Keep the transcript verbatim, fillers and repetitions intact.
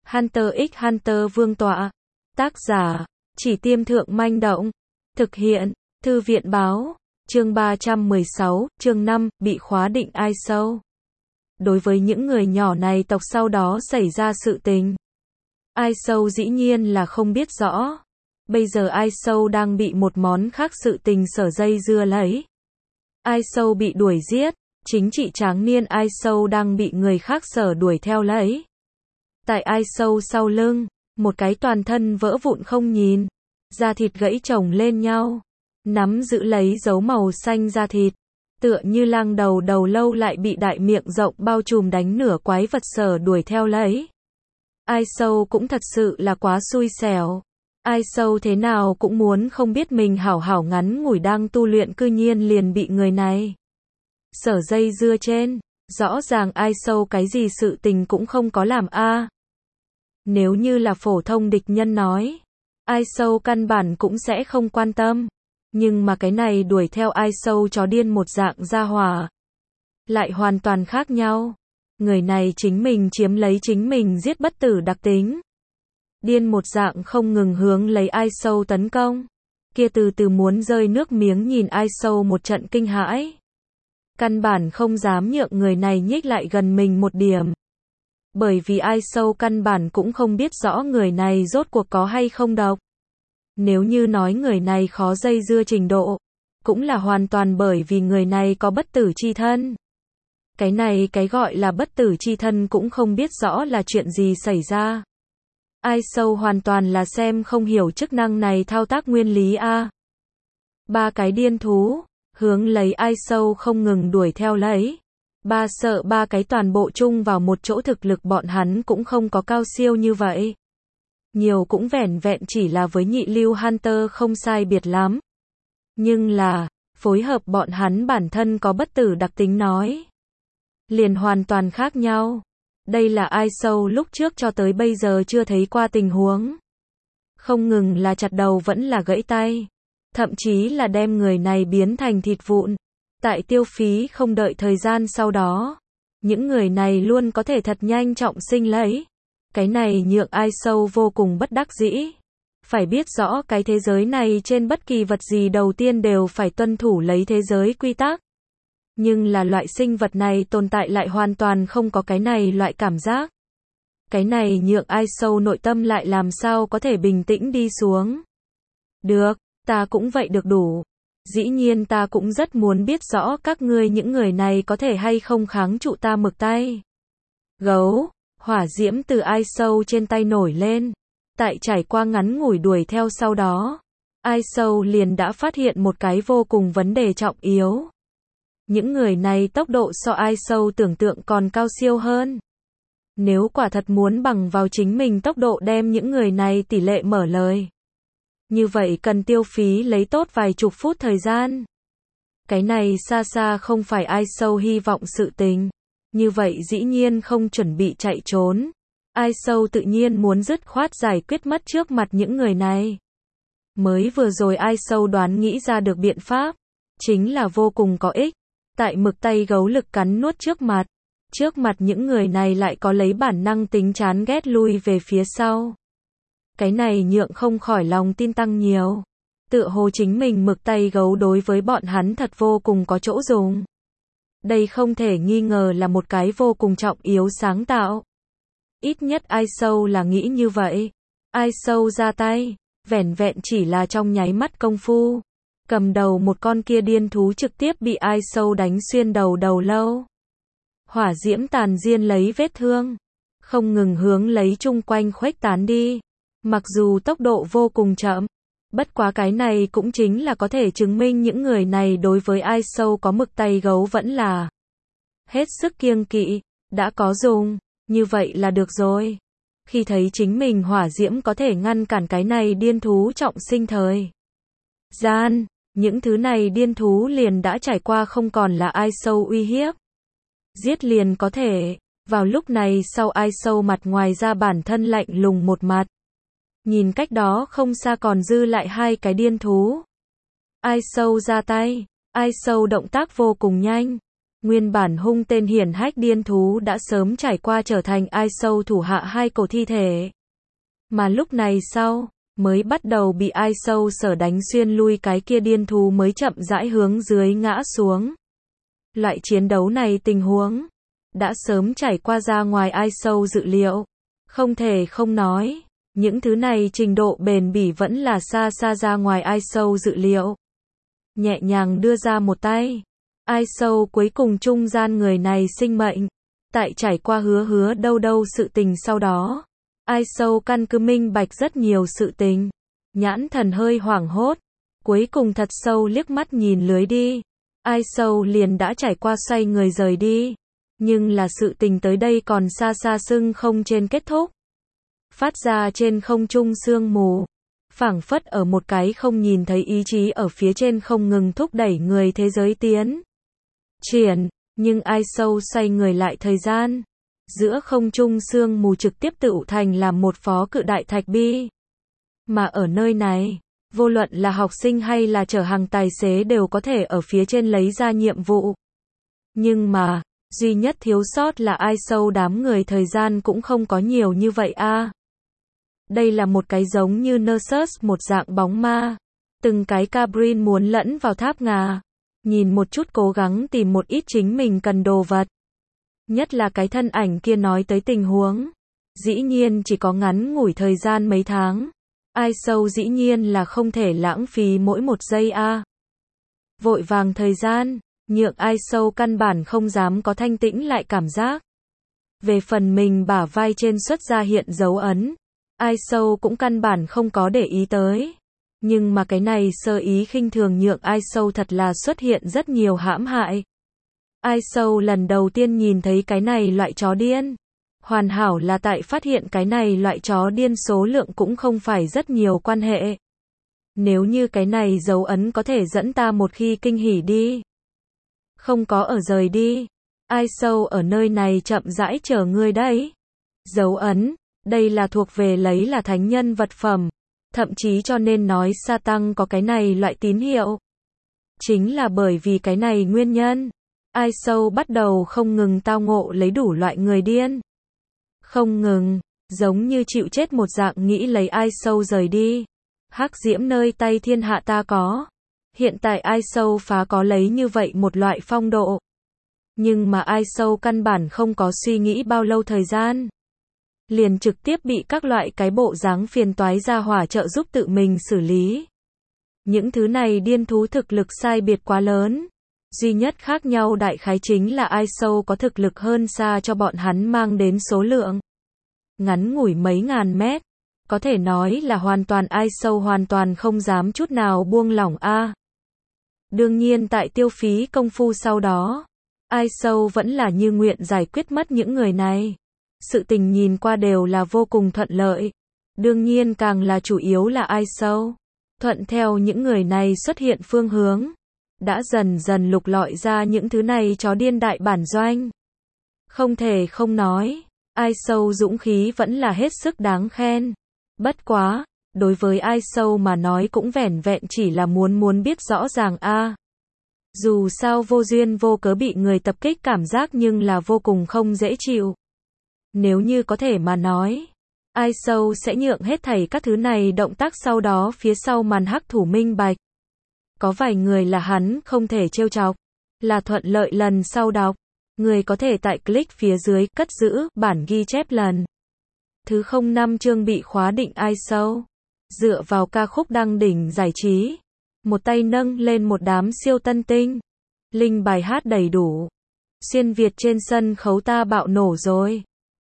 Hunter x Hunter Vương tọa. Tác giả, Chỉ Tiêm Thượng Manh Động. Thực hiện, Thư viện Báo. Chương ba trăm mười sáu, chương năm, bị khóa định i ét o. Đối với những người nhỏ này tộc sau đó xảy ra sự tình. i ét o dĩ nhiên là không biết rõ. Bây giờ i ét o đang bị một món khác sự tình sở dây dưa lấy. i ét o bị đuổi giết, chính trị tráng niên i ét o đang bị người khác sở đuổi theo lấy. Tại i ét o sau lưng, một cái toàn thân vỡ vụn không nhìn, da thịt gãy chồng lên nhau, nắm giữ lấy dấu màu xanh da thịt, tựa như lang đầu đầu lâu lại bị đại miệng rộng bao trùm đánh nửa quái vật sở đuổi theo lấy. i ét o cũng thật sự là quá xui xẻo. i ét o thế nào cũng muốn không biết mình hảo hảo ngắn ngủi đang tu luyện cư nhiên liền bị người này sở dây dưa trên. Rõ ràng i ét o cái gì sự tình cũng không có làm a. Nếu như là phổ thông địch nhân nói, i ét o căn bản cũng sẽ không quan tâm. Nhưng mà cái này đuổi theo i ét o chó điên một dạng gia hỏa lại hoàn toàn khác nhau. Người này chính mình chiếm lấy chính mình giết bất tử đặc tính. Điên một dạng không ngừng hướng lấy i ét o tấn công. Kia từ từ muốn rơi nước miếng nhìn i ét o một trận kinh hãi. Căn bản không dám nhượng người này nhích lại gần mình một điểm. Bởi vì i ét o căn bản cũng không biết rõ người này rốt cuộc có hay không độc. Nếu như nói người này khó dây dưa trình độ, cũng là hoàn toàn bởi vì người này có bất tử chi thân. Cái này cái gọi là bất tử chi thân cũng không biết rõ là chuyện gì xảy ra. i ét o hoàn toàn là xem không hiểu chức năng này thao tác nguyên lý a. Ba cái điên thú, hướng lấy i ét o không ngừng đuổi theo lấy. Ba sợ ba cái toàn bộ chung vào một chỗ thực lực bọn hắn cũng không có cao siêu như vậy. Nhiều cũng vẻn vẹn chỉ là với nhị lưu Hunter không sai biệt lắm. Nhưng là, phối hợp bọn hắn bản thân có bất tử đặc tính nói, liền hoàn toàn khác nhau. Đây là i ét o lúc trước cho tới bây giờ chưa thấy qua tình huống. Không ngừng là chặt đầu vẫn là gãy tay. Thậm chí là đem người này biến thành thịt vụn. Tại tiêu phí không đợi thời gian sau đó, những người này luôn có thể thật nhanh trọng sinh lấy. Cái này nhượng i ét o vô cùng bất đắc dĩ. Phải biết rõ cái thế giới này trên bất kỳ vật gì đầu tiên đều phải tuân thủ lấy thế giới quy tắc. Nhưng là loại sinh vật này tồn tại lại hoàn toàn không có cái này loại cảm giác. Cái này nhượng i ét o nội tâm lại làm sao có thể bình tĩnh đi xuống. Được, ta cũng vậy được đủ. Dĩ nhiên ta cũng rất muốn biết rõ các ngươi những người này có thể hay không kháng trụ ta mực tay. Gấu, hỏa diễm từ i ét o trên tay nổi lên. Tại trải qua ngắn ngủi đuổi theo sau đó, i ét o liền đã phát hiện một cái vô cùng vấn đề trọng yếu. Những người này tốc độ so i ét o tưởng tượng còn cao siêu hơn. Nếu quả thật muốn bằng vào chính mình tốc độ đem những người này tỷ lệ mở lời, như vậy cần tiêu phí lấy tốt vài chục phút thời gian. Cái này xa xa không phải i ét o hy vọng sự tình. Như vậy dĩ nhiên không chuẩn bị chạy trốn. i ét o tự nhiên muốn dứt khoát giải quyết mất trước mặt những người này. Mới vừa rồi i ét o đoán nghĩ ra được biện pháp, chính là vô cùng có ích. Tại mực tay gấu lực cắn nuốt trước mặt, trước mặt những người này lại có lấy bản năng tính chán ghét lui về phía sau. Cái này nhượng không khỏi lòng tin tăng nhiều. Tựa hồ chính mình mực tay gấu đối với bọn hắn thật vô cùng có chỗ dùng. Đây không thể nghi ngờ là một cái vô cùng trọng yếu sáng tạo. Ít nhất i ét o là nghĩ như vậy. i ét o ra tay, vẻn vẹn chỉ là trong nháy mắt công phu. Cầm đầu một con kia điên thú trực tiếp bị i ét o đánh xuyên đầu đầu lâu. Hỏa diễm tàn diên lấy vết thương, không ngừng hướng lấy chung quanh khuếch tán đi. Mặc dù tốc độ vô cùng chậm, bất quá cái này cũng chính là có thể chứng minh những người này đối với i ét o có mực tay gấu vẫn là hết sức kiêng kỵ, đã có dùng, như vậy là được rồi. Khi thấy chính mình hỏa diễm có thể ngăn cản cái này điên thú trọng sinh thời gian, những thứ này điên thú liền đã trải qua không còn là i ét o uy hiếp. Giết liền có thể. Vào lúc này sau i ét o mặt ngoài ra bản thân lạnh lùng một mặt. Nhìn cách đó không xa còn dư lại hai cái điên thú. i ét o ra tay. i ét o động tác vô cùng nhanh. Nguyên bản hung tên hiển hách điên thú đã sớm trải qua trở thành ai sâu thủ hạ hai cổ thi thể. Mà lúc này sau, mới bắt đầu bị ai sâu sở đánh xuyên lui cái kia điên thú mới chậm rãi hướng dưới ngã xuống. Loại chiến đấu này tình huống, đã sớm trải qua ra ngoài ai sâu dự liệu. Không thể không nói, những thứ này trình độ bền bỉ vẫn là xa xa ra ngoài ai sâu dự liệu. Nhẹ nhàng đưa ra một tay. Ai sâu cuối cùng trung gian người này sinh mệnh. Tại trải qua hứa hứa đâu đâu sự tình sau đó. Ai sâu căn cứ minh bạch rất nhiều sự tình. Nhãn thần hơi hoảng hốt. Cuối cùng thật sâu liếc mắt nhìn lưới đi. Ai sâu liền đã trải qua xoay người rời đi. Nhưng là sự tình tới đây còn xa xa sưng không trên kết thúc. Phát ra trên không trung sương mù. Phảng phất ở một cái không nhìn thấy ý chí ở phía trên không ngừng thúc đẩy người thế giới tiến. Triển, nhưng ai sâu xoay người lại thời gian. Giữa không trung sương mù trực tiếp tựu thành làm một phó cự đại thạch bi. Mà ở nơi này, vô luận là học sinh hay là chở hàng tài xế đều có thể ở phía trên lấy ra nhiệm vụ. Nhưng mà, duy nhất thiếu sót là ai sâu đám người thời gian cũng không có nhiều như vậy a. Đây là một cái giống như Nersus một dạng bóng ma. Từng cái cabrin muốn lẫn vào tháp ngà. Nhìn một chút cố gắng tìm một ít chính mình cần đồ vật. Nhất là cái thân ảnh kia nói tới tình huống. Dĩ nhiên chỉ có ngắn ngủi thời gian mấy tháng. Ai sâu dĩ nhiên là không thể lãng phí mỗi một giây a. Vội vàng thời gian, nhượng ai sâu căn bản không dám có thanh tĩnh lại cảm giác. Về phần mình bả vai trên xuất ra hiện dấu ấn. Ai sâu cũng căn bản không có để ý tới. Nhưng mà cái này sơ ý khinh thường nhượng ai sâu thật là xuất hiện rất nhiều hãm hại. Ai sâu lần đầu tiên nhìn thấy cái này loại chó điên. Hoàn hảo là tại phát hiện cái này loại chó điên số lượng cũng không phải rất nhiều quan hệ. Nếu như cái này dấu ấn có thể dẫn ta một khi kinh hỉ đi. Không có ở rời đi. Ai sâu ở nơi này chậm rãi chờ ngươi đấy. Dấu ấn, đây là thuộc về lấy là thánh nhân vật phẩm. Thậm chí cho nên nói sa tăng có cái này loại tín hiệu. Chính là bởi vì cái này nguyên nhân. Ai sâu bắt đầu không ngừng tao ngộ lấy đủ loại người điên. Không ngừng, giống như chịu chết một dạng nghĩ lấy ai sâu rời đi. Hắc diễm nơi tay thiên hạ ta có. Hiện tại ai sâu phá có lấy như vậy một loại phong độ. Nhưng mà ai sâu căn bản không có suy nghĩ bao lâu thời gian. Liền trực tiếp bị các loại cái bộ dáng phiền toái ra hỏa trợ giúp tự mình xử lý. Những thứ này điên thú thực lực sai biệt quá lớn. Duy nhất khác nhau đại khái chính là ai sâu có thực lực hơn xa cho bọn hắn mang đến số lượng. Ngắn ngủi mấy ngàn mét. Có thể nói là hoàn toàn ai sâu hoàn toàn không dám chút nào buông lỏng a. Đương nhiên tại tiêu phí công phu sau đó. Ai sâu vẫn là như nguyện giải quyết mất những người này. Sự tình nhìn qua đều là vô cùng thuận lợi. Đương nhiên càng là chủ yếu là ai sâu. Thuận theo những người này xuất hiện phương hướng. Đã dần dần lục lọi ra những thứ này chó điên đại bản doanh. Không thể không nói. Ai sâu dũng khí vẫn là hết sức đáng khen. Bất quá, đối với ai sâu mà nói cũng vẻn vẹn chỉ là muốn muốn biết rõ ràng a. Dù sao vô duyên vô cớ bị người tập kích cảm giác nhưng là vô cùng không dễ chịu. Nếu như có thể mà nói, ai sâu sẽ nhượng hết thảy các thứ này động tác sau đó phía sau màn hắc thủ minh bạch. Có vài người là hắn không thể trêu chọc, là thuận lợi lần sau đọc. Người có thể tại click phía dưới cất giữ bản ghi chép lần thứ không năm chương bị khóa định ai sâu. Dựa vào ca khúc đăng đỉnh giải trí. Một tay nâng lên một đám siêu tân tinh. Linh bài hát đầy đủ. Xuyên Việt trên sân khấu ta bạo nổ rồi.